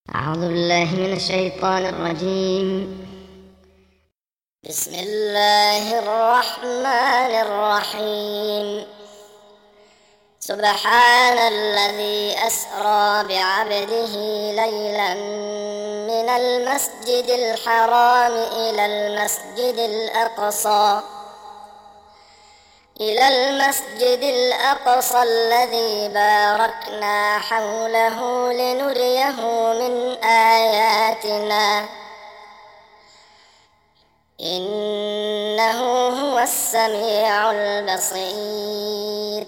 أعوذ بالله من الشيطان الرجيم. بسم الله الرحمن الرحيم. سبحان الذي أسرى بعبده ليلا من المسجد الحرام إلى المسجد الأقصى الذي باركنا حوله لنريه من آياتنا إنه هو السميع البصير.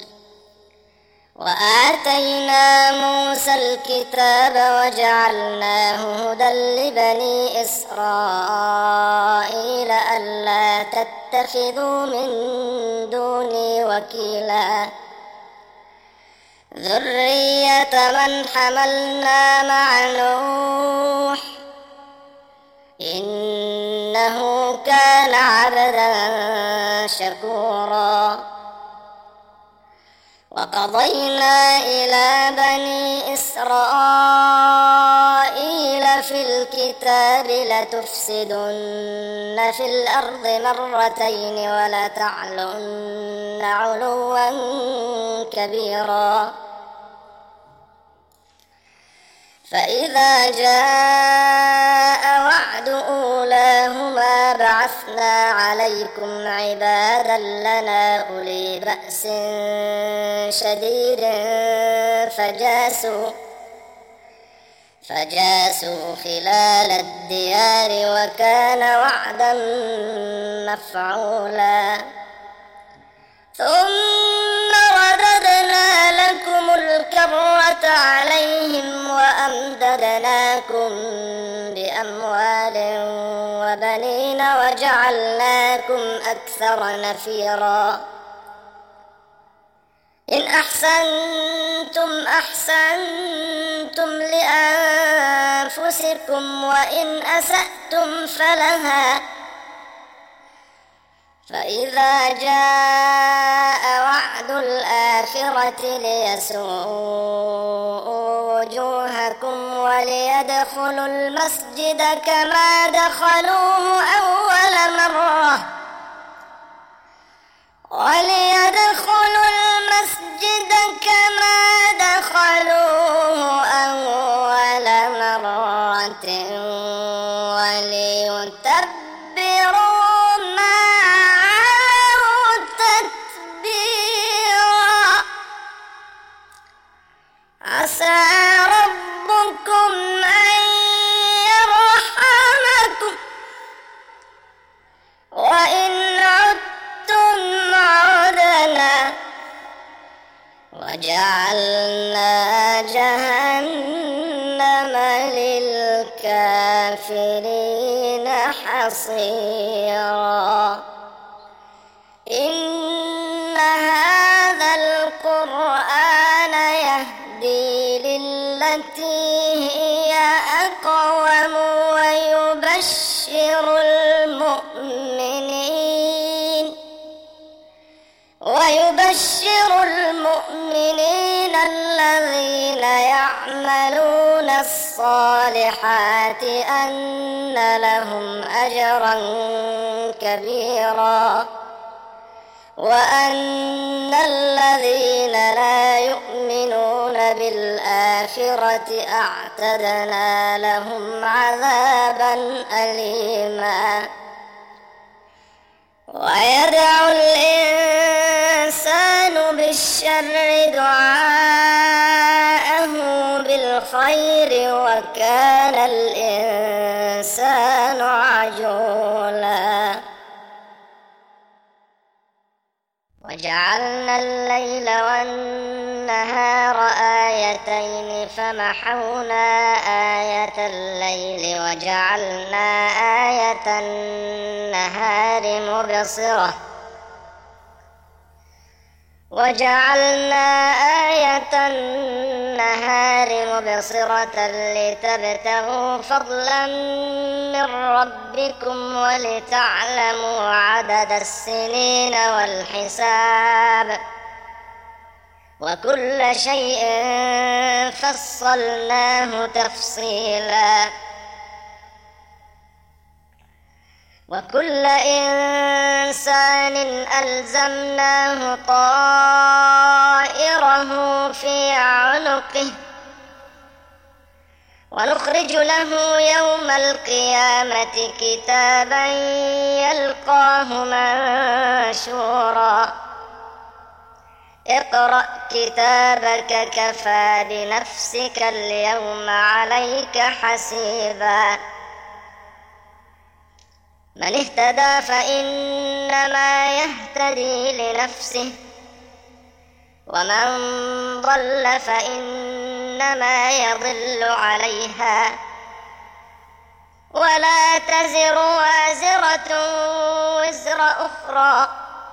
وآتينا موسى الكتاب وجعلناه هدى لبني إسرائيل ألا تتخذوا من دوني وكيلا ذرية من حملنا مع نوح إنه كان عبدا شكورا. وقضينا إلى بني إسرائيل في الكتاب لتفسدن في الأرض مرتين ولتعلن علوا كبيرا. فإذا جاء وعد أولاهما بعثنا عليكم عبادا لنا أولي بأس شديد فجاسوا خلال الديار وكان وعدا مفعولا. ثم رددنا لكم الكرة عليهم وأمددناكم بأموال وبنين وجعلناكم أكثر نفيرا. إن أحسنتم أحسنتم لأنفسكم وإن أسأتم فلها. فإذا جاء وعد الآخرة ليسوءوا وجوهكم وليدخلوا المسجد كما دخلوه أول مرة وليتبروا ما علوا تتبيرا. عسى ربكم أن يرحمكم وإن عدتم عدنا وجعلنا جهنم للكافرين حصيرا. إن هذا القرآن يهدي للتي هي أقوم ويبشر المؤمنين الذين يعملون الصالحات أن لهم أجرا كبيرا وأن الذين لا يؤمنون بالآخرة أعتدنا لهم عذابا أليما. ويدعو الإنسان بالشر دعاءه بالخير وكان الإنسان عجولا. وجعلنا الليل والنهار آيتين فمحونا آية الليل وجعلنا آية النهار مبصرة لتبتغوا فضلا من ربكم ولتعلموا عدد السنين والحساب وكل شيء فصلناه تفصيلا وكل إنسان ألزمناه طائره في عنقه ونخرج له يوم القيامة كتابا يلقاه منشورا اقرأ كتابك كفى بنفسك اليوم عليك حسيبا من اهتدى فإنما يهتدي لنفسه ومن ضل فإنما يضل عليها ولا تزر وازرة وزر أخرى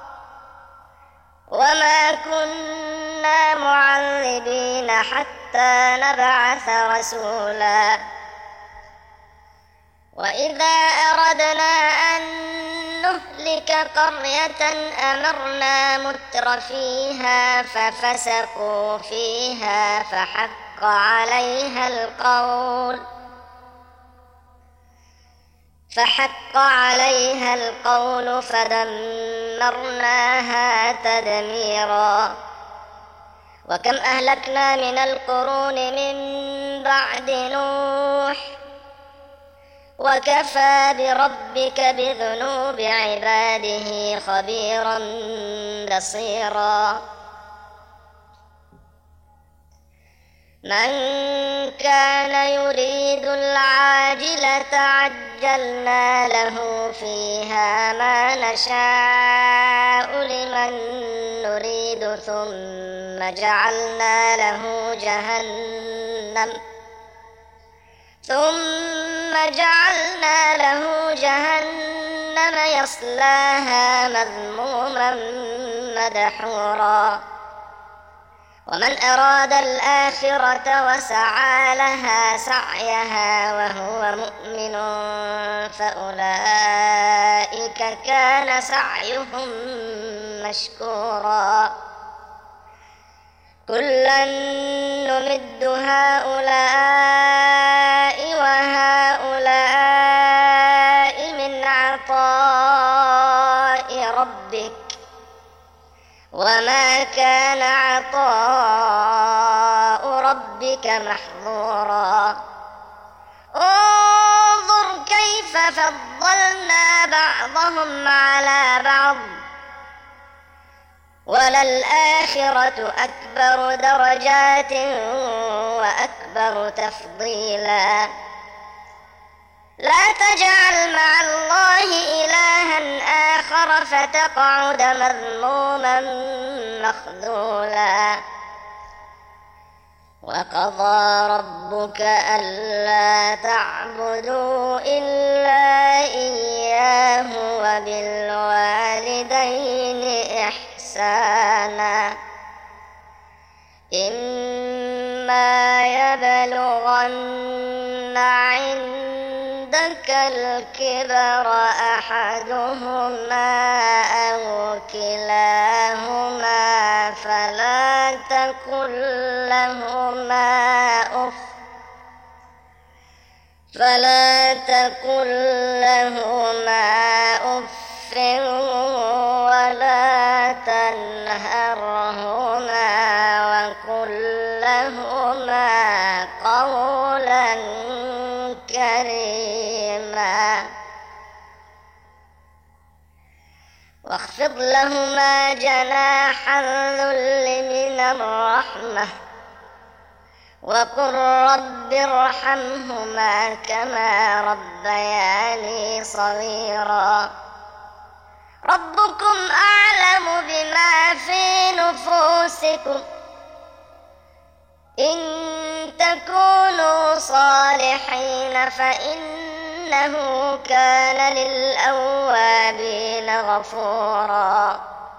وما كنا معذبين حتى نبعث رسولا وإذا أردنا أن نهلك قرية أمرنا متر فيها ففسقوا فيها فحق عليها القول فدمرناها تدميرا وكم أهلكنا من القرون من بعد نوح وكفى بربك بذنوب عباده خبيرا بصيرا من كان يريد العاجلة عجلنا له فيها ما نشاء لمن نريد ثم جعلنا له جهنم يصلاها مذموما مدحورا ومن أراد الآخرة وسعى لها سعيها وهو مؤمن فأولئك كان سعيهم مشكورا كلا نمد هؤلاء وهؤلاء من عطاء ربك وما كان عطاء ربك محظورا انظر كيف فضلنا بعضهم على بعض وللآخرة أكبر درجات وأكبر تفضيلا لا تجعل مع الله إلها آخر فتقعد مذموما مخذولا وقضى ربك ألا تعبدوا إلا إياه وبالوالدين إحسانا إما يبلغن عندك الكبر أحدهما أو كلاهما فلا تقل لهما أف ولا تنهرهما وقل لهما قولا كريما واخفض لهما جناح الذل من الرحمة وقل رب ارحمهما كما ربياني صغيرا ربكم أعلم بما في نفوسكم إن تكونوا صالحين فإنه كان للأوابين غفورا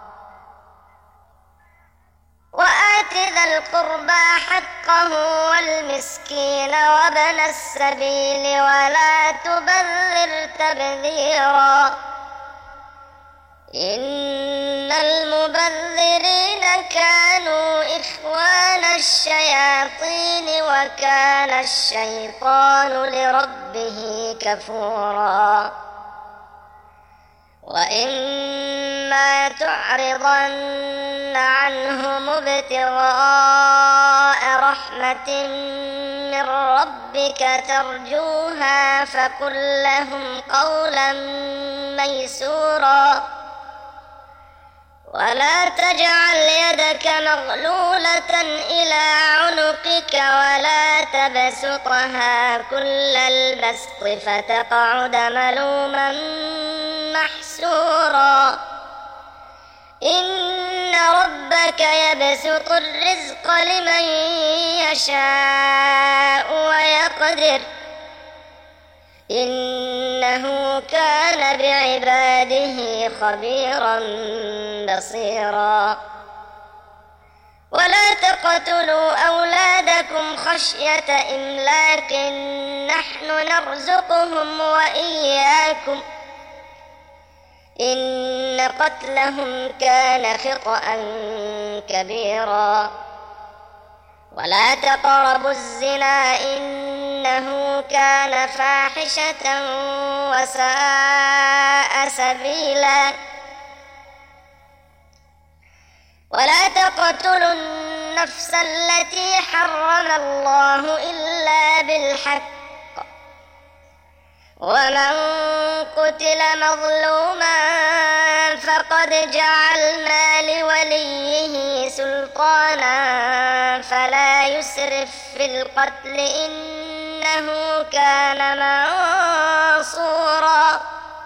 وآت ذا القربى حقه والمسكين وابن السبيل ولا تبذر تبذيرا إن المبذرين كانوا إخوان الشياطين وكان الشيطان لربه كفورا وإما تعرضن عنهم ابتغاء رحمة من ربك ترجوها فقل لهم قولا ميسورا ولا تجعل يدك مغلولة إلى عنقك ولا تبسطها كل البسط فتقعد ملوما محسورا إن ربك يبسط الرزق لمن يشاء ويقدر إنه كان بعباده خبيرا بصيرا ولا تقتلوا أولادكم خشية إملاق نحن نرزقهم وإياكم إن قتلهم كان خطأ كبيرا ولا تقربوا الزنا إنه كان فاحشة وساء سبيلا ولا تقتلوا النفس التي حرم الله إلا بالحق ومن قتل مظلوما فقد جعلنا لوليه سلطانا فلا يسرف في القتل إنه كان منصورا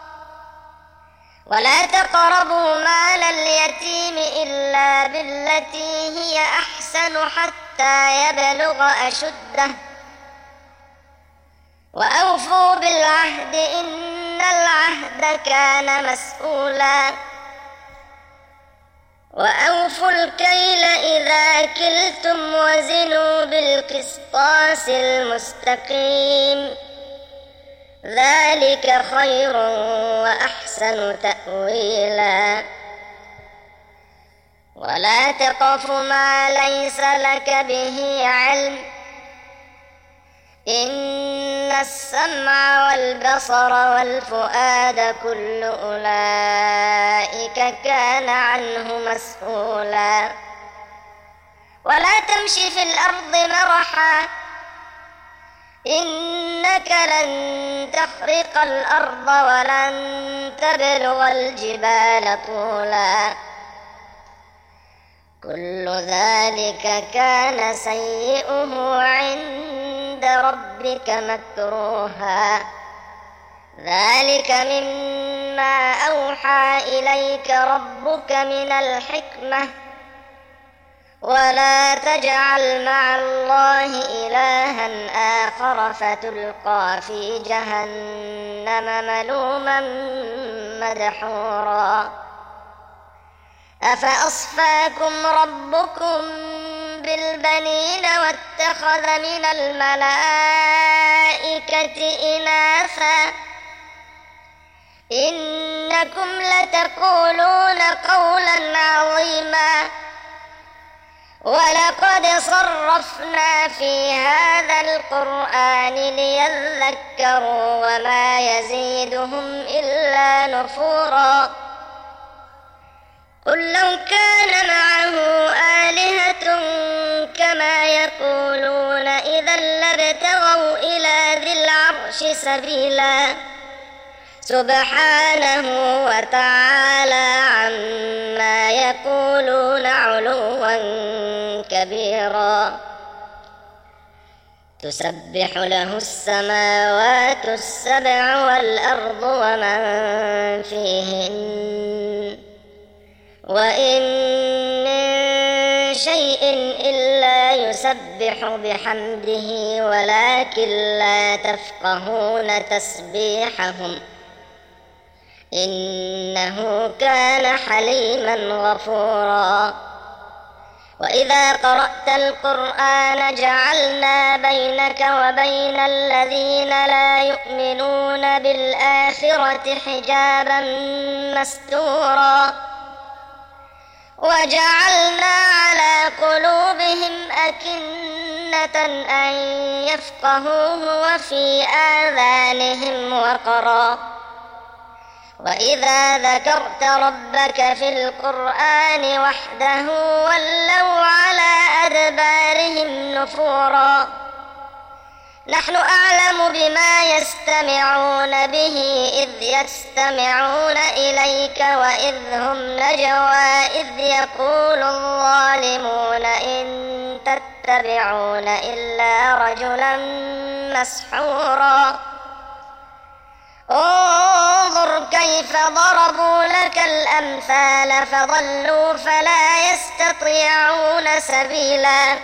ولا تقربوا مال اليتيم إلا بالتي هي أحسن حتى يبلغ أشده وأوفوا بالعهد إن العهد كان مسؤولا وأوفوا الكيل إذا كلتم وزنوا بالقسطاس المستقيم ذلك خير وأحسن تأويلا ولا تقف ما ليس لك به علم إن السمع والبصر والفؤاد كل أولئك كان عنه مسؤولا ولا تمش في الأرض مرحا إنك لن تخرق الأرض ولن تبلغ الجبال طولا كل ذلك كان سيئه عند ربك مكروها ذلك مما أوحى إليك ربك من الحكمة ولا تجعل مع الله إلها آخر فتلقى في جهنم ملوما مدحورا أفأصفاكم ربكم بالبنين واتخذ من الملائكة إناثا إنكم لتقولون قولا عظيما ولقد صرفنا في هذا القرآن ليذكروا وما يزيدهم إلا نفورا قل لو كان معه آلهة كما يقولون إذا لابتغوا إلى ذي العرش سبيلا سبحانه وتعالى عما يقولون علوا كبيرا تسبح له السماوات السبع والأرض ومن فيهن وإن من شيء إلا يسبح بحمده ولكن لا تفقهون تسبيحهم إنه كان حليما غفورا وإذا قرأت القرآن جعلنا بينك وبين الذين لا يؤمنون بالآخرة حجابا مستورا وجعلنا على قلوبهم أكنة أن يفقهوه وفي آذانهم وقرا وإذا ذكرت ربك في القرآن وحده ولوا على أدبارهم نفورا نحن أعلم بما يستمعون به إذ يستمعون إليك وإذ هم نجوى إذ يقول الظالمون إن تتبعون إلا رجلا مسحورا انظر كيف ضربوا لك الأمثال فضلوا فلا يستطيعون سبيلا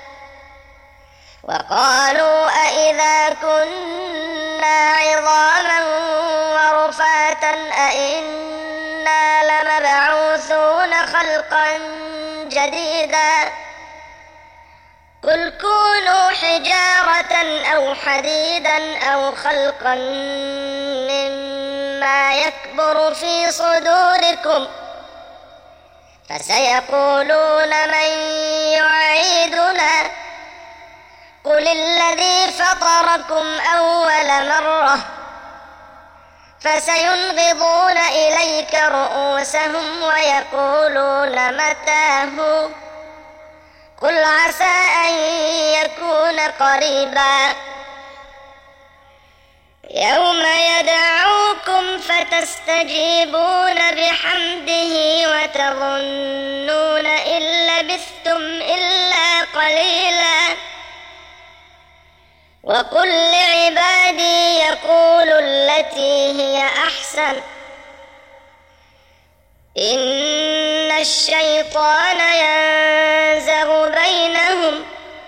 وقالوا أإذا كنا عظاما ورفاتا أإنا لمبعوثون خلقا جديدا قل كونوا حجارة أو حديدا أو خلقا مما يكبر في صدوركم فسيقولون من يعيدنا قل الذي فطركم أول مرة فسينغضون إليك رؤوسهم ويقولون متاه قل عسى أن يكون قريبا يوم يدعوكم فتستجيبون بحمده وتظنون إن لبثتم إلا قليلا وقل لعبادي يقولوا التي هي أحسن إن الشيطان ينزغ بينهم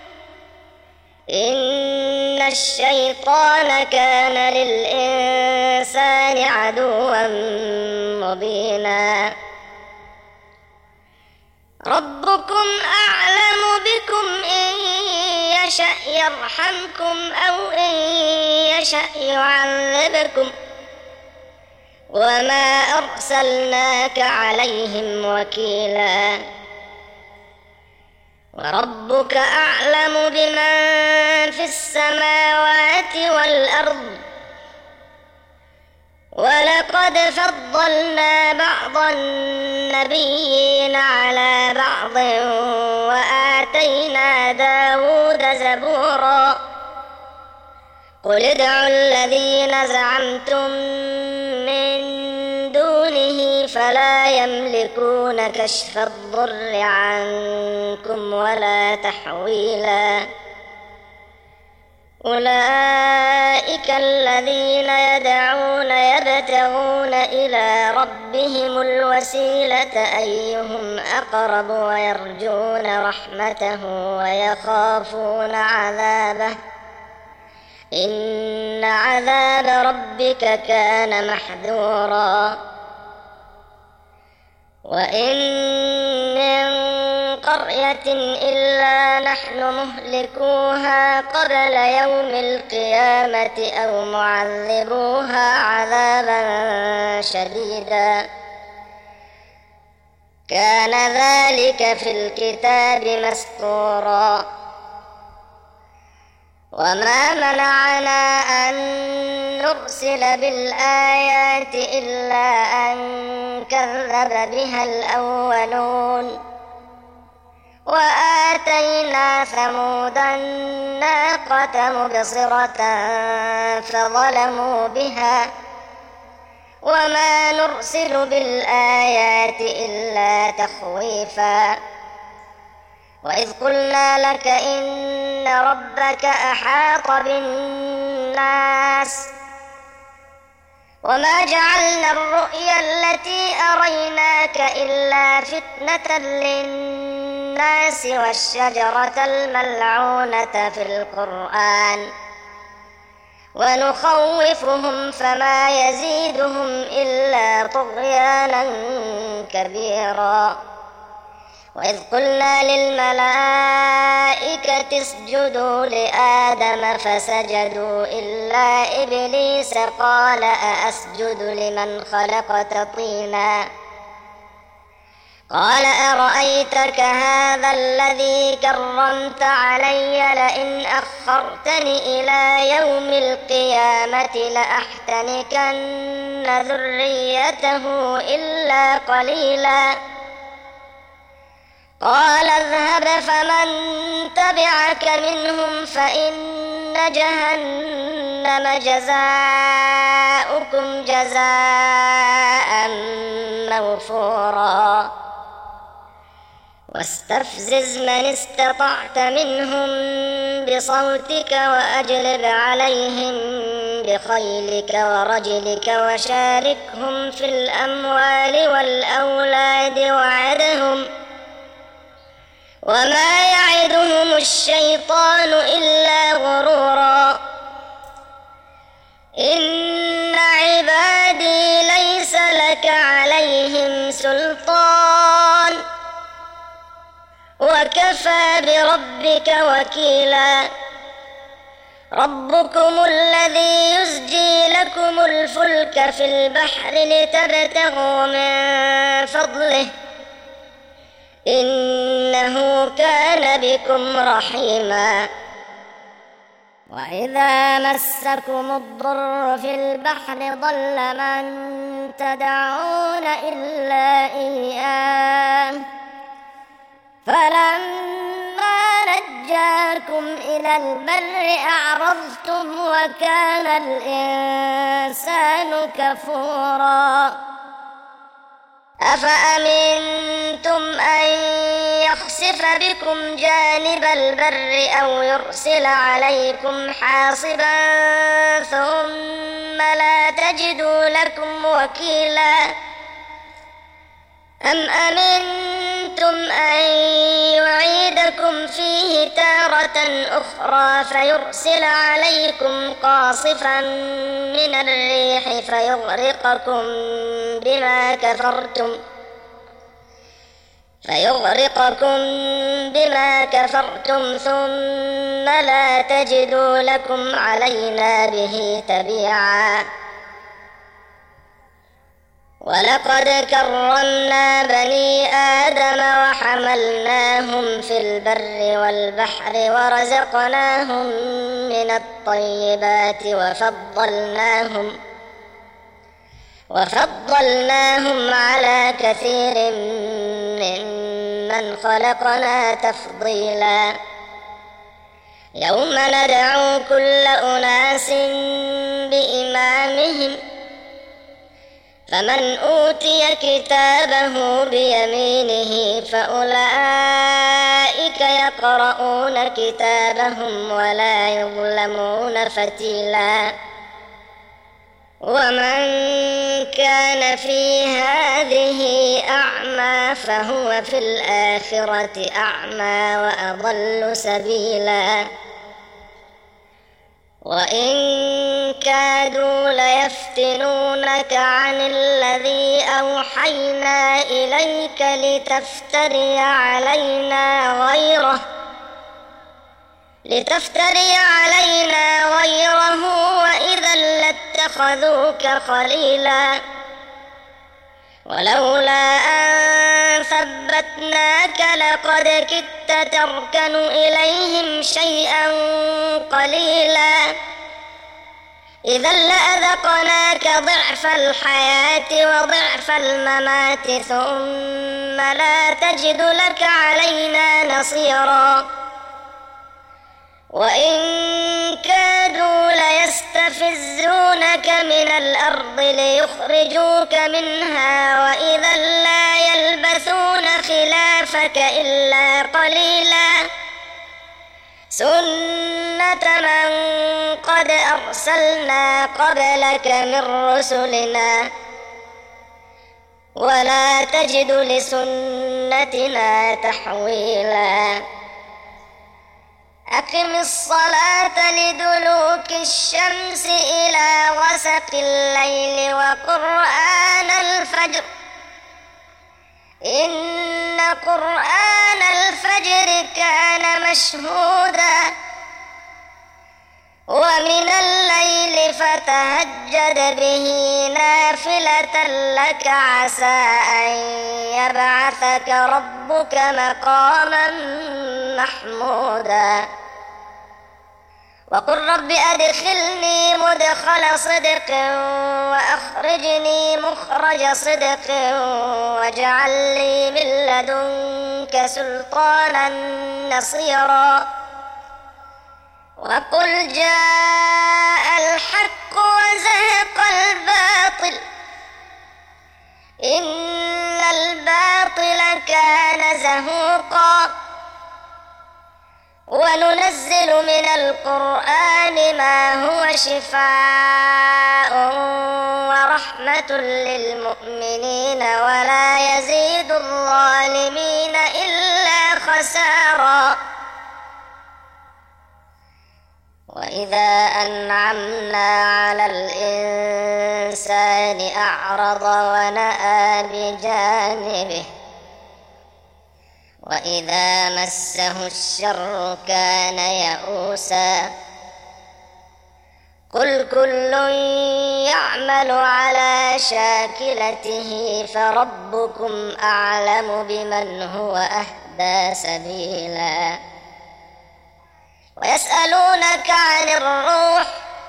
إن الشيطان كان للإنسان عدوا مبينا ربكم أعلم بكم إن يشأ يرحمكم أو إن يشأ يعذبكم وما أرسلناك عليهم وكيلا وربك أعلم بمن في السماوات والأرض ولقد فضلنا بعض النبيين على بعض وآتينا داود زبورا قل ادعوا الذين زعمتم من دونه فلا يملكون كشف الضر عنكم ولا تحويلا أولئك الذين يدعون يبتغون إلى ربهم الوسيلة أيهم أقرب ويرجون رحمته ويخافون عذابه إن عذاب ربك كان محذورا وإن من قرية إلا نحن مهلكوها قبل يوم القيامة أو معذبوها عذابا شديدا كان ذلك في الكتاب مسطورا وما منعنا أن نرسل بالآيات إلا أن كذب بها الأولون وآتينا ثمود الناقة مبصرة فظلموا بها وما نرسل بالآيات إلا تخويفا وإذ قلنا لك إن ربك أحاط بالناس وما جعلنا الرؤيا التي أريناك إلا فتنة للناس والشجرة الملعونة في القرآن ونخوفهم فما يزيدهم إلا طغيانا كبيرا وإذ قلنا للملائكة اسجدوا لآدم فسجدوا إلا إبليس قال أأسجد لمن خلقت طينا قال أرأيتك هذا الذي كرمت علي لئن أخرتني إلى يوم القيامة لأحتنكن ذريته إلا قليلا قال اذهب فمن تبعك منهم فإن جهنم جزاؤكم جزاء موفورا واستفزز من استطعت منهم بصوتك وأجلب عليهم بخيلك ورجلك وشاركهم في الأموال والأولاد وعدهم وما يعدهم الشيطان إلا غرورا إن عبادي ليس لك عليهم سلطان وكفى بربك وكيلا ربكم الذي يزجي لكم الفلك في البحر لتبتغوا من فضله إنه كان بكم رحيما وإذا مسكم الضر في البحر ضل من تدعون إلا إياه فلما نجاكم إلى البر أعرضتم وكان الإنسان كفورا أفأمنتم أن يخسف بكم جانب البر أو يرسل عليكم حاصبا ثم لا تجدوا لكم وكيلا أم أمنتم أن يعيدكم فيه تارة أخرى فيرسل عليكم قاصفا من الريح فيغرقكم بما كفرتم ثم لا تجدوا لكم علينا به تبيعا ولقد كرمنا بني آدم وحملناهم في البر والبحر ورزقناهم من الطيبات وفضلناهم على كثير ممن خلقنا تفضيلا يوم ندعو كل أناس بإمامهم فمن أوتي كتابه بيمينه فأولئك يقرؤون كتابهم ولا يظلمون فتيلا ومن كان في هذه أعمى فهو في الآخرة أعمى وأضل سبيلا وإن كادوا ليفتنونك عن الذي أوحينا إليك لتفتري علينا غيره وإذا لاتخذوك خليلا ولولا أن ثبتناك لقد كدت تركن إليهم شيئا قليلا إذا لأذقناك ضعف الحياة وضعف الممات ثم لا تجد لك علينا نصيرا وإن كادوا ليستفزونك من الأرض ليخرجوك منها وإذا لا يلبثون خلافك إلا قليلا سنة من قد أرسلنا قبلك من رسلنا ولا تجد لسنتنا تحويلا أقم الصلاة لدلوك الشمس إلى غسق الليل وقرآن الفجر إن قرآن الفجر كان مشهودا ومن الليل فتهجد به نافلة لك عسى أن يبعثك ربك مقاما محمودا وقل رب أدخلني مدخل صدق وأخرجني مخرج صدق واجعل لي من لدنك سلطانا نصيرا وقل جاء الحق وزهق الباطل إن الباطل كان زهوقا وننزل من القرآن ما هو شفاء ورحمة للمؤمنين ولا يزيد الظالمين إلا خسارا وإذا أنعمنا على الإنسان أعرض ونأى بجانبه وإذا مسه الشر كان يئوسا قل كل يعمل على شاكلته فربكم أعلم بمن هو أهدى سبيلا ويسألونك عن الروح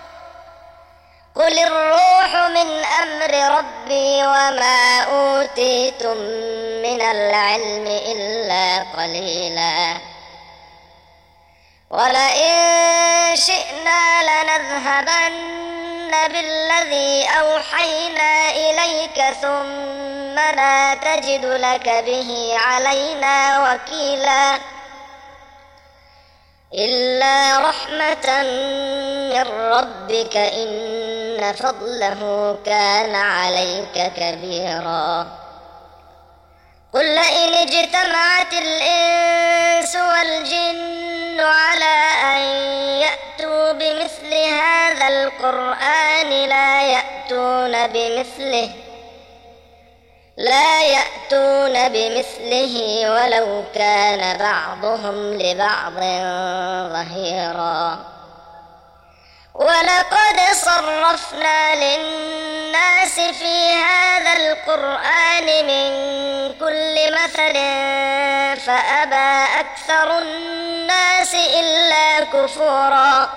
قل الروح من أمر ربي وما أوتيتم من العلم إلا قليلا ولئن شئنا لنذهبن بالذي أوحينا إليك ثم لا تجد لك به علينا وكيلا إلا رحمة من ربك إن فضله كان عليك كبيرا قل لئن اجتمعت الإنس والجن على أن يأتوا بمثل هذا القرآن لا يأتون بمثله ولو كان بعضهم لبعض ظهيرا ولقد صرفنا للناس في هذا القرآن من كل مثل فأبى أكثر الناس إلا كفورا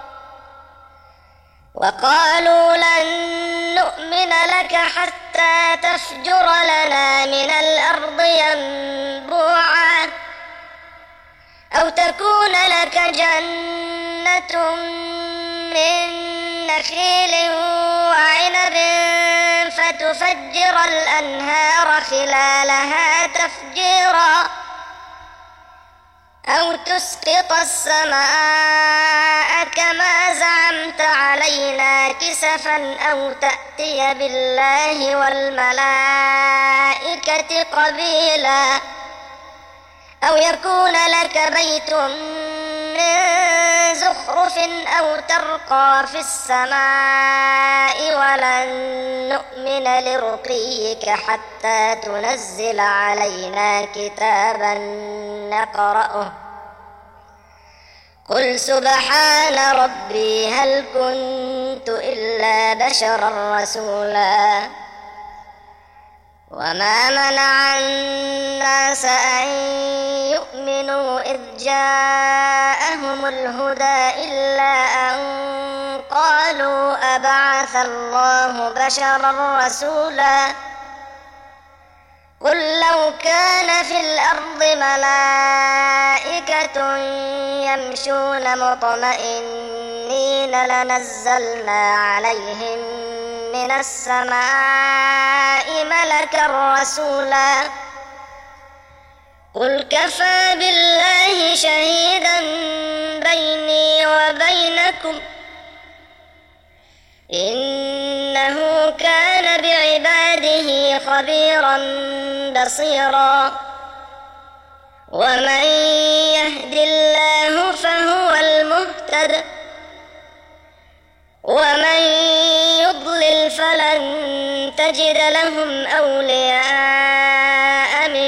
وقالوا لن نؤمن لك حتى تفجر لنا من الأرض ينبوعا أو تكون لك جنة من نخيل وعنب فتفجر الأنهار خلالها تفجيرا أو تسقط السماء كما زعمت علينا كسفا أو تأتي بالله والملائكة قبيلا أو يكون لك بيت من زخرف أو ترقى في السماء ولن نؤمن لرقيك حتى تنزل علينا كتابا نقرأه قل سبحان ربي هل كنت إلا بشرا رسولا وما منع الناس أن يؤمنوا إذ جاءهم الهدى إلا أن قالوا أبعث الله بشرا رسولا قل لو كان في الأرض ملائكة يمشون مطمئنين لنزلنا عليهم من السماء ملكا رسولا قل كفى بالله شهيدا بيني وبينكم إنه كان بعباده خبيرا بصيرا ومن يهد الله فهو المهتد ومن يضلل فلن تجد لهم أولياء من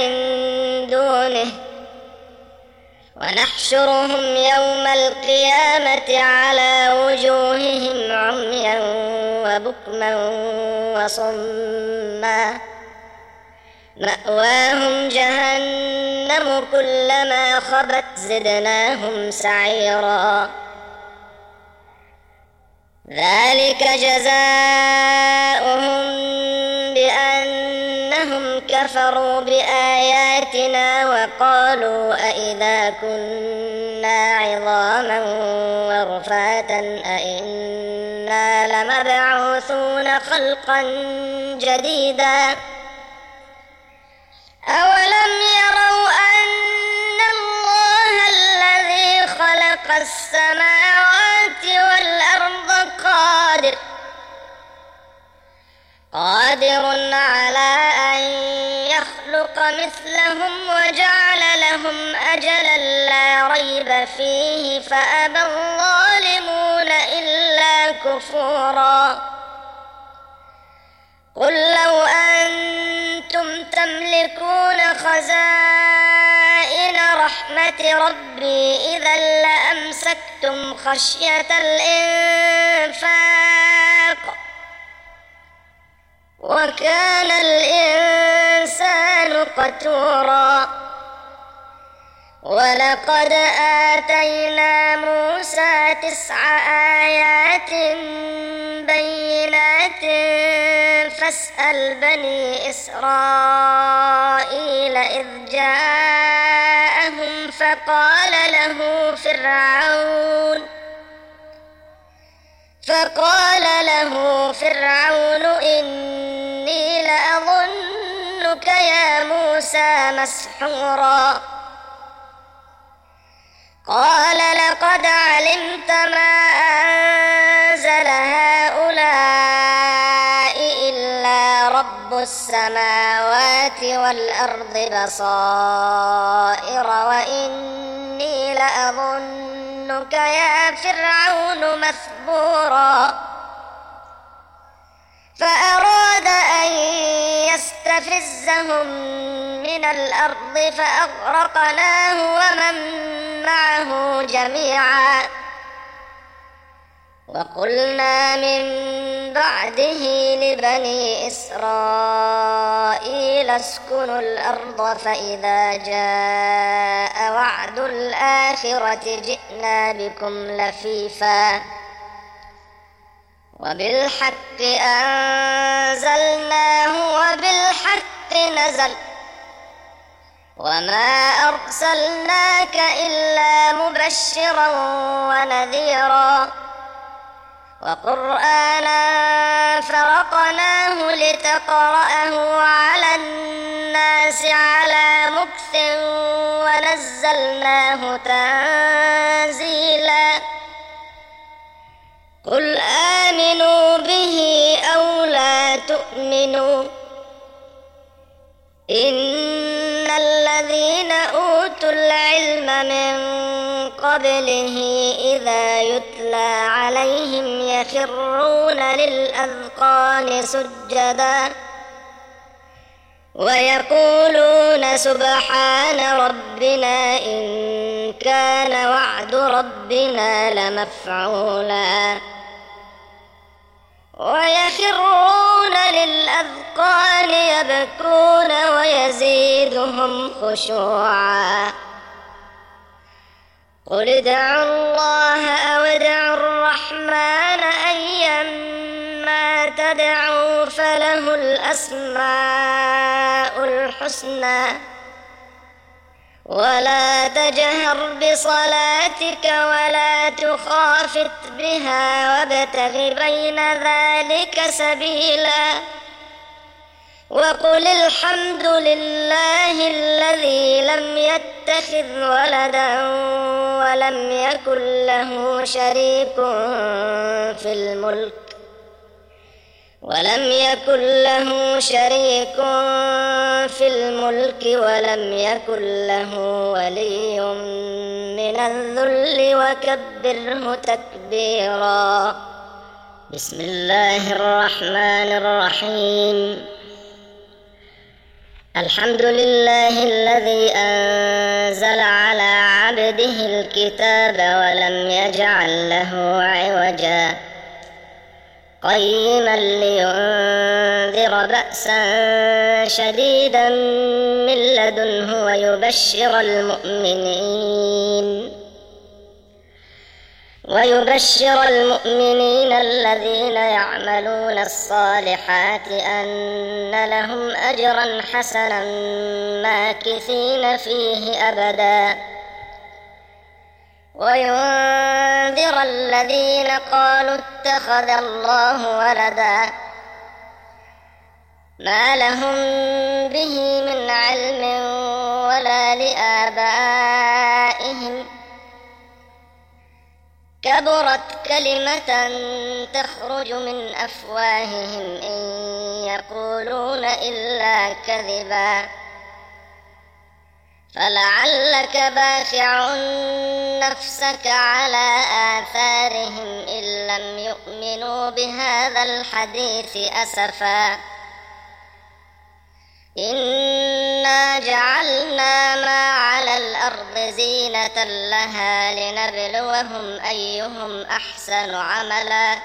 ونحشرهم يوم القيامة على وجوههم عميا وبكما وصما مأواهم جهنم كلما خبت زدناهم سعيرا ذلك جزاؤهم بأنهم كفروا بآياتنا وقالوا أإذا كنا عظاما ورفاتا أإنا لمبعوثون خلقا جديدا أولم يروا أن الله الذي خلق السماوات والأرض قادر على أن يخلق مثلهم وجعل لهم أجلا لا ريب فيه فأبى الظالمون إلا كفورا قل لو أنتم تملكون خزائن رحمة ربي إذا لأمسكتم خشية الإنفاق وكان الإنسان قتورا ولقد آتينا موسى 9 آيات بينات فاسأل بني إسرائيل إذ جاءهم فقال له فرعون إني لأظنك يا موسى مسحورا قال لقد علمت ما أنزل هؤلاء إلا رب السماوات والأرض بصائر وإني لأظنك يا فرعون مثبورا فأراد أن يستفزهم من الأرض فأغرقناه ومن معه جميعا وقلنا من بعده لبني إسرائيل اسكنوا الأرض فإذا جاء وعد الآخرة جئنا بكم لفيفا وبالحق أنزلناه وبالحق نزل وما أرسلناك إلا مبشرا ونذيرا وقرآنا فرقناه لتقرأه على الناس على مكث ونزلناه تنزيلا قل آمنوا به أو لا تؤمنوا إن الذين أوتوا العلم من قبله إذا يتلى عليهم يخرون للأذقان سجدا ويقولون سبحان ربنا إن كان وعد ربنا لمفعولا ويخرون للأذقان يبكون ويزيدهم خشوعا قل ادعوا الله أو ادعوا الرحمن أيما تدعوا فله الأسماء الحسنى ولا تجهر بصلاتك ولا تخافت بها وابتغ بين ذلك سبيلا وقل الحمد لله الذي لم يتخذ ولدا ولم يكن له شريك في الملك ولم يكن له ولي من الذل وكبره تكبيرا بسم الله الرحمن الرحيم الحمد لله الذي أنزل على عبده الكتاب ولم يجعل له عوجا قيما لينذر بأسا شديدا من لدنه ويبشر المؤمنين الذين يعملون الصالحات أن لهم أجرا حسنا ماكثين فيه أبدا وينذر الذين قالوا اتخذ الله ولدا ما لهم به من علم ولا لآبائهم كبرت كلمة تخرج من أفواههم إن يقولون إلا كذبا فلعلك باخع نفسك على آثارهم إن لم يؤمنوا بهذا الحديث أسفا إنا جعلنا ما على الأرض زينة لها لنبلوهم أيهم أحسن عملا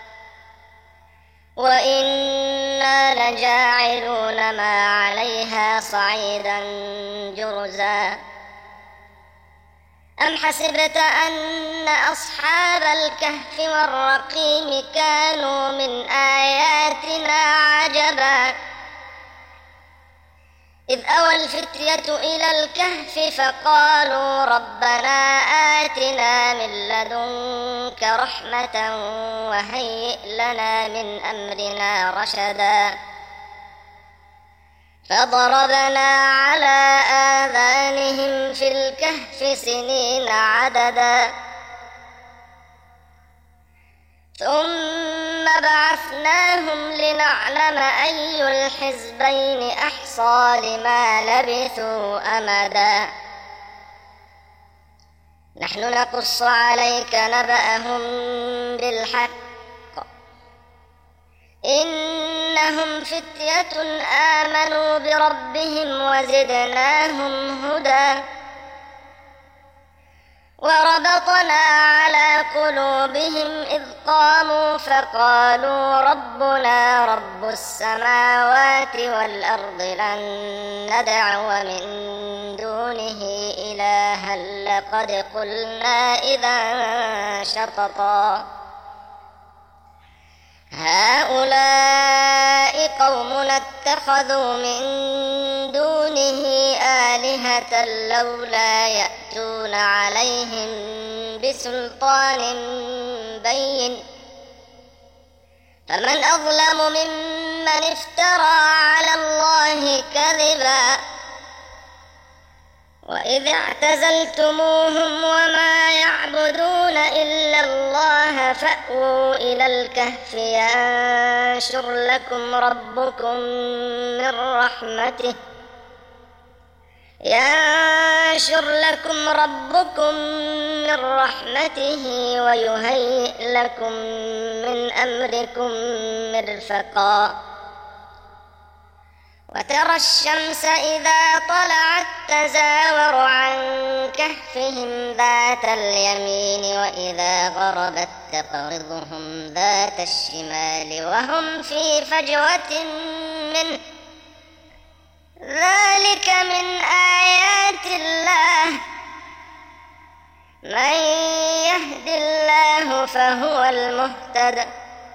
وإنا لجاعلون ما عليها صعيدا جرزا أم حسبت أن أصحاب الكهف والرقيم كانوا من آياتنا عجبا إذ أوى الفتية إلى الكهف فقالوا ربنا آتنا من لدنك رحمة وهيئ لنا من أمرنا رشدا فضربنا على آذانهم في الكهف سنين عددا ثم بعثناهم لنعلم أي الحزبين أحصى لما لبثوا أمدا نحن نقص عليك نبأهم بالحق إنهم فتية آمنوا بربهم وزدناهم هدى وربطنا على قلوبهم إذ قاموا فقالوا ربنا رب السماوات والأرض لن ندعو من دونه إلها لقد قلنا إذا شططا هؤلاء قومنا اتخذوا من دونه آلهة لولا يأتون عليهم بسلطان بين فمن أظلم ممن افترى على الله كذبا وإذ اعتزلتموهم وما يعبدون إلا الله فأووا إلى الكهف ينشر لكم ربكم من رحمته ويهيئ لكم من أمركم مرفقا وترى الشمس إذا طلعت تزاور عن كهفهم ذات اليمين وإذا غربت تقرضهم ذات الشمال وهم في فجوة منه ذلك من آيات الله من يهد الله فهو المهتد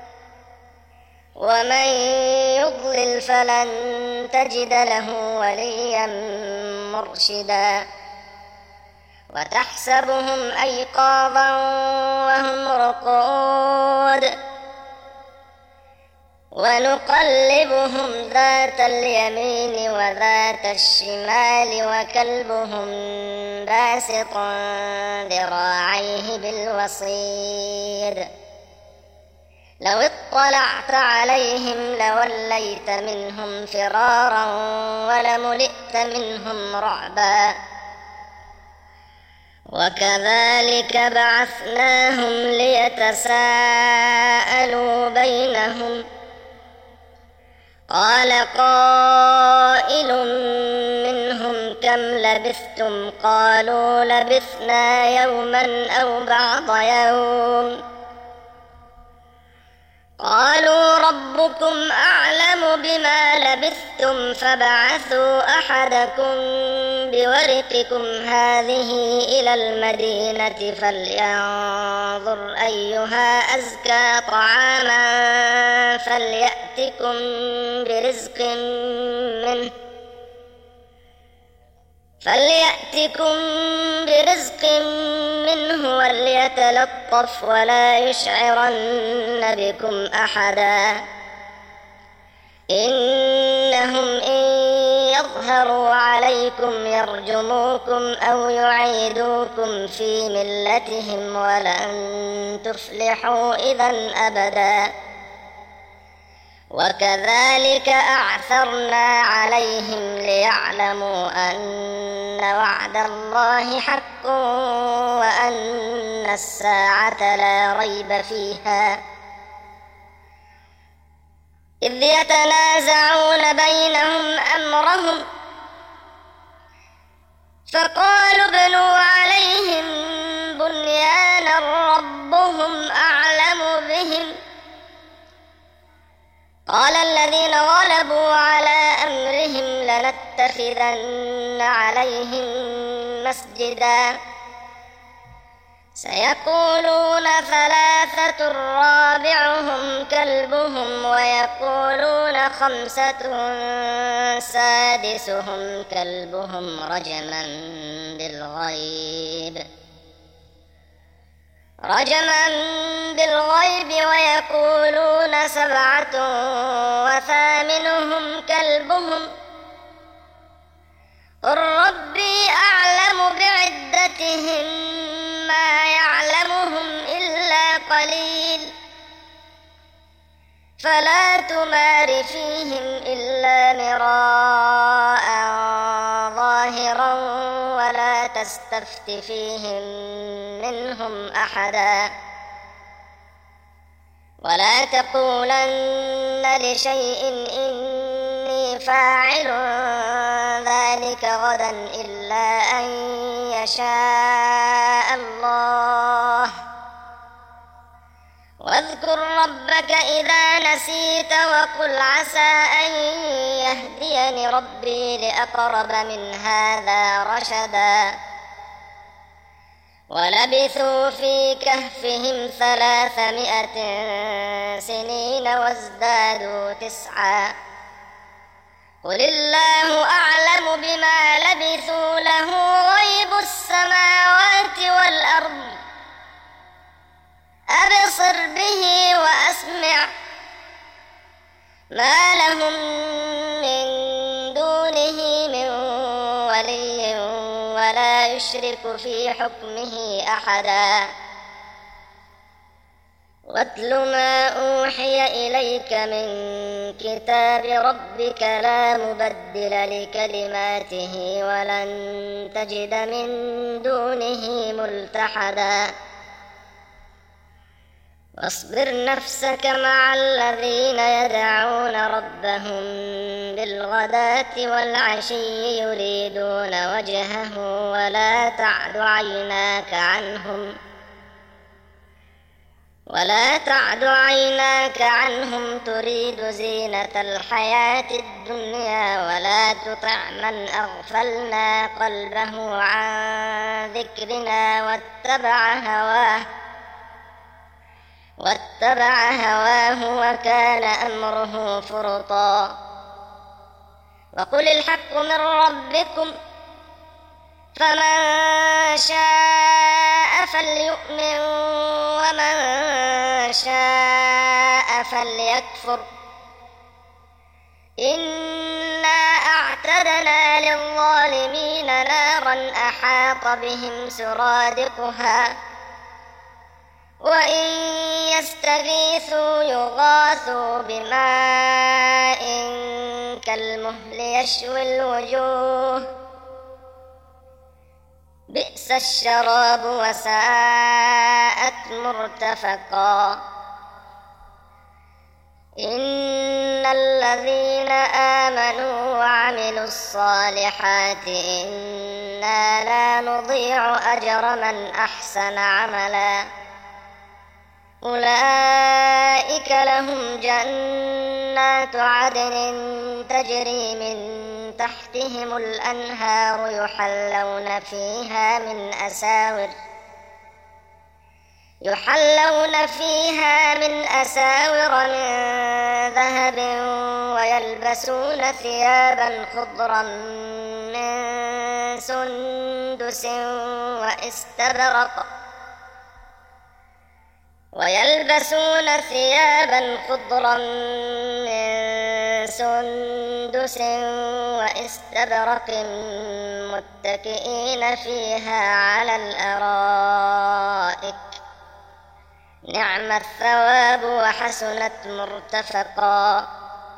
ومن يضلل فلن تجد له وليا مرشدا وتحسبهم أيقاظا وهم رقود ونقلبهم ذات اليمين وذات الشمال وكلبهم باسط ذراعيه بالوصيد لو اطلعت عليهم لوليت منهم فرارا ولملئت منهم رعبا وكذلك بعثناهم ليتساءلوا بينهم قال قائل قائل منهم كم لبثتم قالوا لبثنا يوما أو بعض يوم قالوا ربكم أعلم بما لبثتم فابعثوا أحدكم بورقكم هذه إلى المدينة فلينظر أيها أزكى طعاما فليأتكم برزق منه وليتلطف ولا يشعرن بكم أحدا إنهم إن يظهروا عليكم يرجموكم أو يعيدوكم في ملتهم ولن تفلحوا إذا أبدا وكذلك أعثرنا عليهم ليعلموا أن وعد الله حق وأن الساعة لا ريب فيها إذ يتنازعون بينهم أمرهم فقالوا ابنوا عليهم بنيانا ربهم أعلم بهم قال الذين غلبوا على أمرهم لنتخذن عليهم مسجدا سيقولون ثلاثة رابعهم كلبهم ويقولون خمسة سادسهم كلبهم رجما بالغيب ويقولون سبعة وثامنهم كلبهم قل ربي أعلم بعدتهم ما يعلمهم إلا قليل فلا تمار فيهم إلا مراء ظاهرا ولا تستفت فيهم منهم أحدا ولا تقولن لشيء إني فاعل ذلك غدا إلا أن يشاء الله واذكر ربك إذا نسيت وقل عسى أن يهديني ربي لأقرب من هذا رشدا ولبثوا في كهفهم 300 سنين وازدادوا 9 قل الله أعلم بما لبثوا له غيب السماوات والأرض أبصر به وأسمع ما لهم من دونه من ولي ولا يشرك في حكمه أحدا واتل ما أوحي إليك من كتاب ربك لا مبدل لكلماته ولن تجد من دونه ملتحدا واصبر نفسك مع الذين يدعون ربهم بالغداة والعشي يريدون وجهه ولا تعد عيناك عنهم تريد زينة الحياة الدنيا ولا تطع من أغفلنا قلبه عن ذكرنا واتبع هواه وكان أمره فرطا وقل الحق من ربكم فمن شاء فليؤمن ومن شاء فليكفر إنا أعتدنا للظالمين نارا أحاط بهم سرادقها وإن يستغيثوا يغاثوا بماء كالمهل يشوي الوجوه بئس الشراب وساءت مرتفقا إن الذين آمنوا وعملوا الصالحات إنا لا نضيع أجر من أحسن عملا أولئك لهم جنات عدن تجري من تحتهم الأنهار يحلون فيها من أساور من ذهب ويلبسون ثيابا خضرا من سندس واستبرق متكئين فيها على الأرائك نعم الثواب وحسنت مرتفقا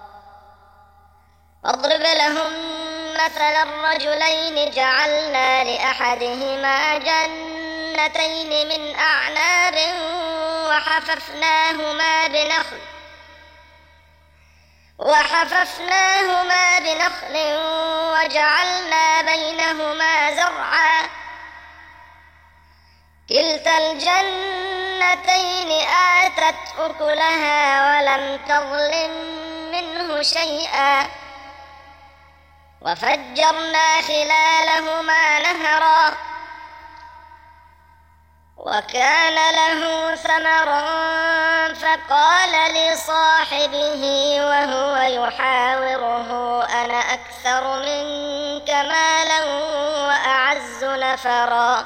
واضرب لهم مثلا الرجلين جعلنا لأحدهما جنتين من أعناب وحففناهما بنخل وجعلنا بينهما زرعا كلتا الجنتين آتت أكلها ولم تظلم منه شيئا وفجرنا خلالهما نهرا وكان له ثمر فقال لصاحبه وهو يحاوره أنا أكثر منك مالا وأعز نفرا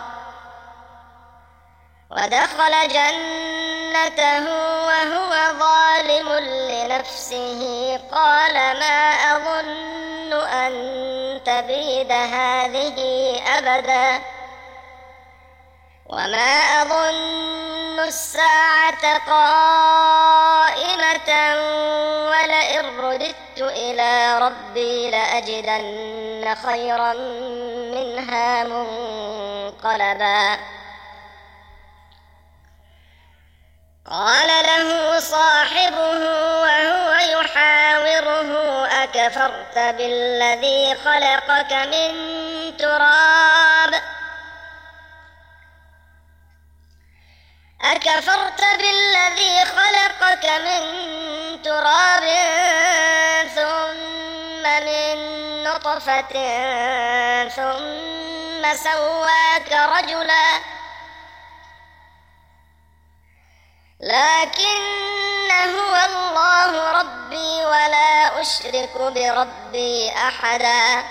ودخل جنته وهو ظالم لنفسه قال ما أظن أن تبيد هذه أبدا وما أظن الساعة قائمة ولئن رددت إلى ربي لأجدن خيرا منها منقلبا قال له صاحبه وهو يحاوره أكفرت بالذي خلقك من تراب ثم من نطفة ثم سواك رجلا لكن هو الله ربي ولا أشرك بربي أحدا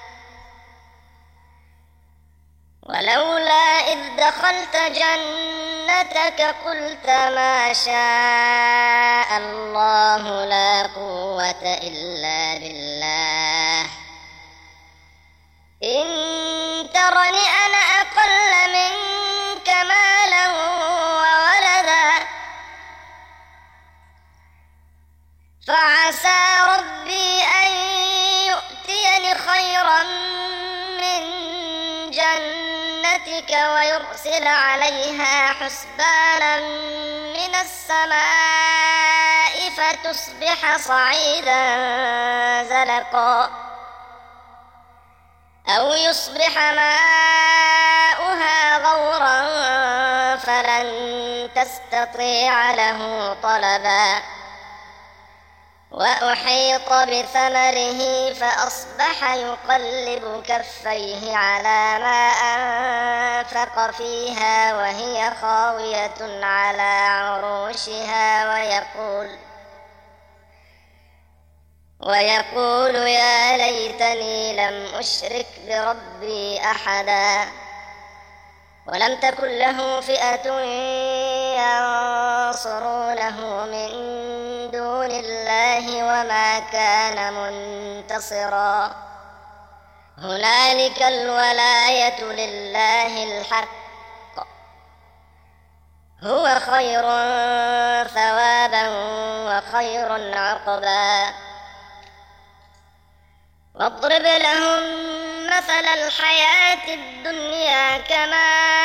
ولولا إذ دخلت جنتك قلت ما شاء الله لا قوة إلا بالله إن ترني أنا أقل منك مالا وولدا فعسى ربي أن يؤتيني خيرا من جنتك ويرسل عليها حسبانا من السماء فتصبح صعيدا زلقا أو يصبح ماؤها غورا فلن تستطيع له طلبا وأحيط بثمره فأصبح يقلب كفيه على ما أنفق فيها وهي خاوية على عروشها ويقول يا ليتني لم أشرك بربي أحدا ولم تكن له فئة ينصرونه من دون الله وما كان منتصرا هنالك الولاية لله الحق هو خير ثوابا وخير عقبا واضرب لهم مثل الحياة الدنيا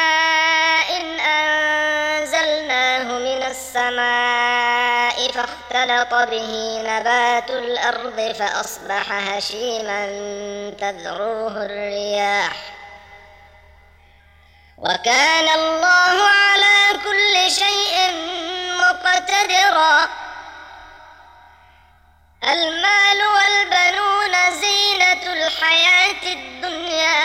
كماء أنزلناه من السماء فاختلط به نبات الأرض فأصبح هشيما تذروه الرياح وكان الله على كل شيء مقتدرا. المال والبنون زينة الحياة الدنيا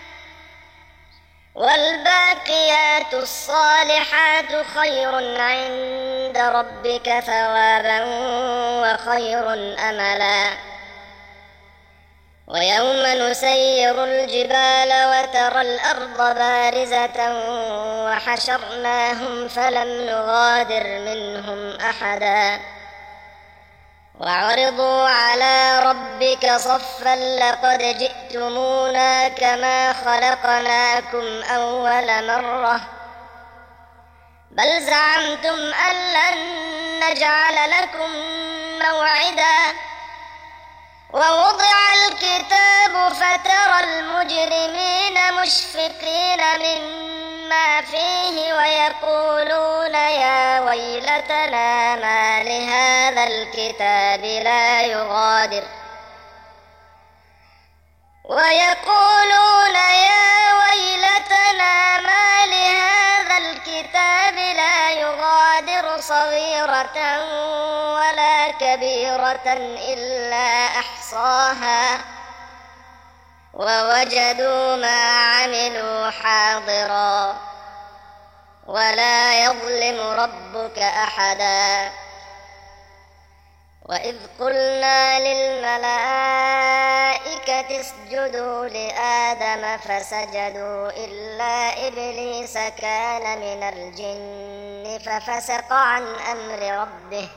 والباقيات الصالحات خير عند ربك ثوابا وخير أملا. ويوم نسير الجبال وترى الأرض بارزة وحشرناهم فلم نغادر منهم أحدا وعرضوا على ربك صفا لقد جئتمونا كما خلقناكم أول مرة بل زعمتم أن لن نجعل لكم موعدا. ووضع الكتاب فترى المجرمين مشفقين مما فيه ويقولون يا ويلتنا ما لهذا الكتاب لا يغادر صغيرة ولا كبيرة إلا أحصاها ووجدوا ما عملوا حاضرا ولا يظلم ربك أحدا. وإذ قلنا للملائكة اسجدوا لآدم فسجدوا إلا إبليس كان من الجن ففسق عن أمر ربه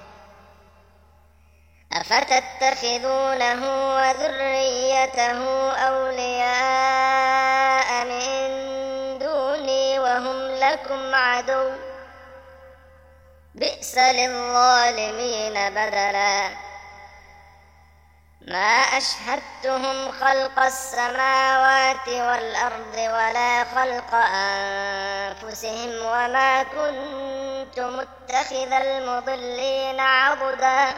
أفتتخذونه وذريته أولياء من دوني وهم لكم عدو بئس للظالمين بدلا. ما أشهدتهم خلق السماوات والأرض ولا خلق أنفسهم وما كنت متخذ المضلين عضدا.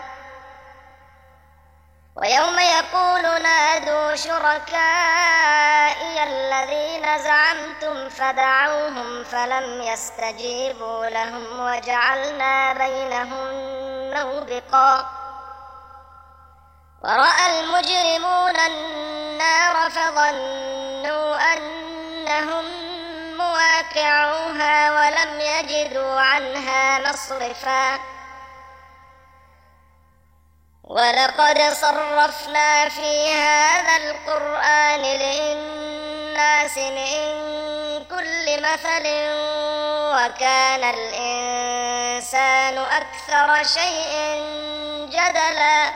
ويوم يقول نادوا شركائي الذين زعمتم فدعوهم فلم يستجيبوا لهم وجعلنا بينهم موبقا. ورأى المجرمون النار فظنوا أنهم مواقعوها ولم يجدوا عنها مصرفا. ولقد صرفنا في هذا القرآن للناس من كل مثل وكان الإنسان أكثر شيء جدلا.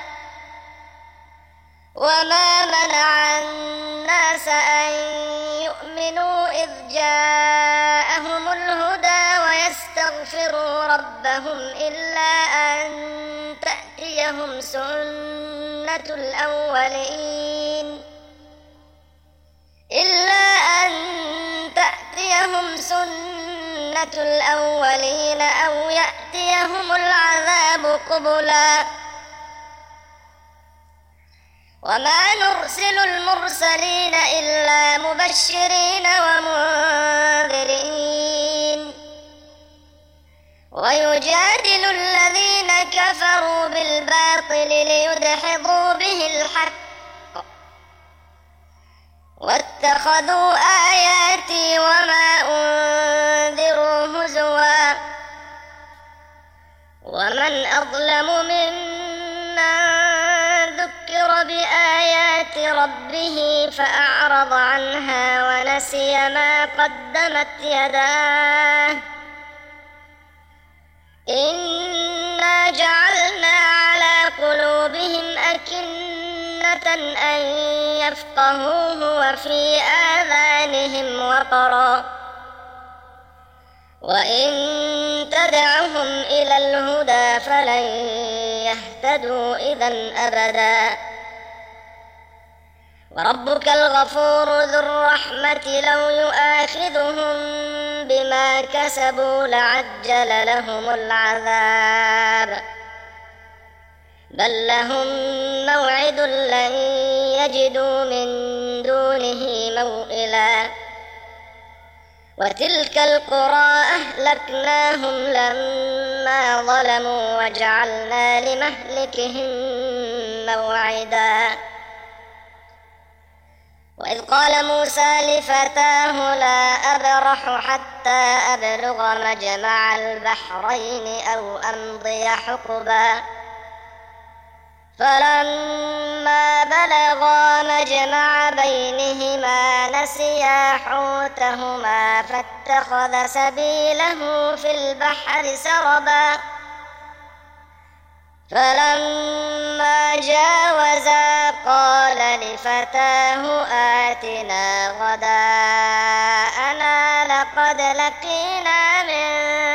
وما منع الناس أن يؤمنوا إذ جاءهم الهدى ويستغفروا ربهم إلا أن تأتيهم سنة الأولين أو يأتيهم العذاب قبلا. وما نرسل المرسلين إلا مبشرين ومنذرين ويجادل الذين كفروا بالباطل ليدحضوا به الحق واتخذوا آياتي وما أنذروا هزوا. ومن أظلم ممن ذكر بآيات ربه فأعرض عنها ونسي ما قدمت يداه إنا جعلنا على قلوبهم أكنة أن يفقهوه وفي آذانهم وقرا وإن تدعهم إلى الهدى فلن يهتدوا إذا أبدا. وربك الغفور ذو الرحمة لو يؤاخذهم بما كسبوا لعجل لهم العذاب بل لهم موعد لن يجدوا من دونه موئلا وتلك القرى أهلكناهم لما ظلموا وجعلنا لمهلكهم موعدا وإذ قال موسى لفتاه لا أبرح حتى أبلغ مجمع البحرين أو أمضي حقبا فلما بلغا مجمع بينهما نسيا حوتهما فاتخذ سبيله في البحر سربا فلما جاوزا قال لفتاه آتنا غداءنا لقد لقينا من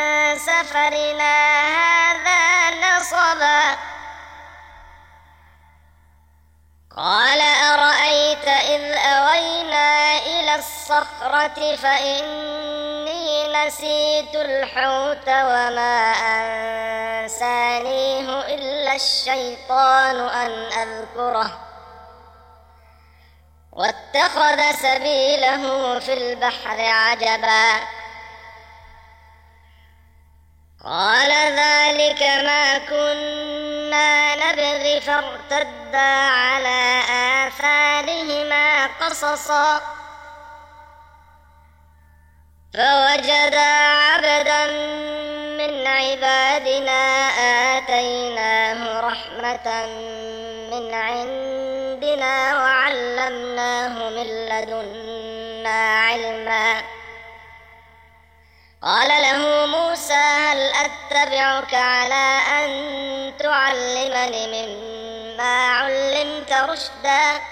سفرنا هذا نصبا قال أرأيت إذ أوينا إلى الصخرة فإني نسيت الحوت وما أنسانيه إلا الشيطان أن أذكره واتخذ سبيله في البحر عجبا قال ذلك ما كنا نبغي فارتدا على آثارهما قصصا فوجدا عبدا من عبادنا آتيناه رحمة من عندنا وعلمناه من لدنا علما قال له موسى هل أتبعك على أن تعلمني مما علمت رشدا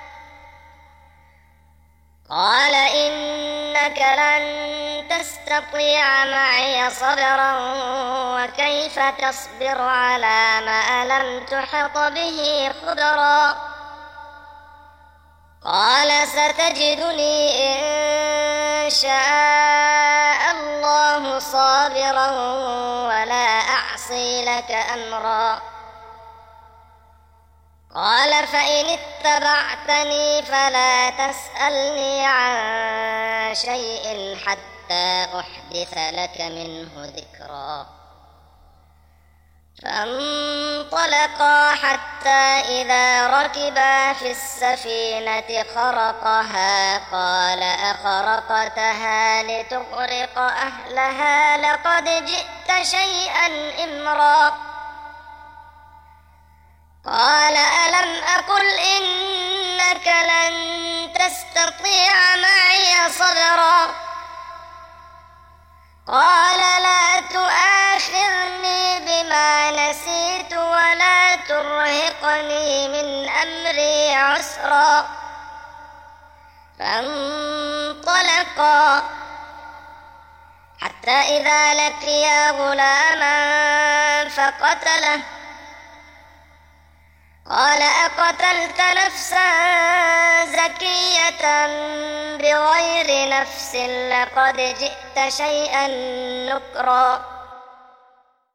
قال إنك لن تستطيع معي صبرا وكيف تصبر على ما لم تحط به خبرا قال ستجدني إن شاء الله صابرا ولا أعصي لك أمرا قال فإن اتبعتني فلا تسألني عن شيء حتى أحدث لك منه ذكرا فانطلقا حتى إذا ركبا في السفينة خرقها قال أخرقتها لتغرق أهلها لقد جئت شيئا إمرا قال ألم أقل إنك لن تستطيع معي صبرا قال لا تؤاخذني بما نسيت ولا ترهقني من أمري عسرا فانطلقا حتى إذا لقيا غلاما فقتله قال أقتلت نفسا زكية بغير نفس لقد جئت شيئا نكرا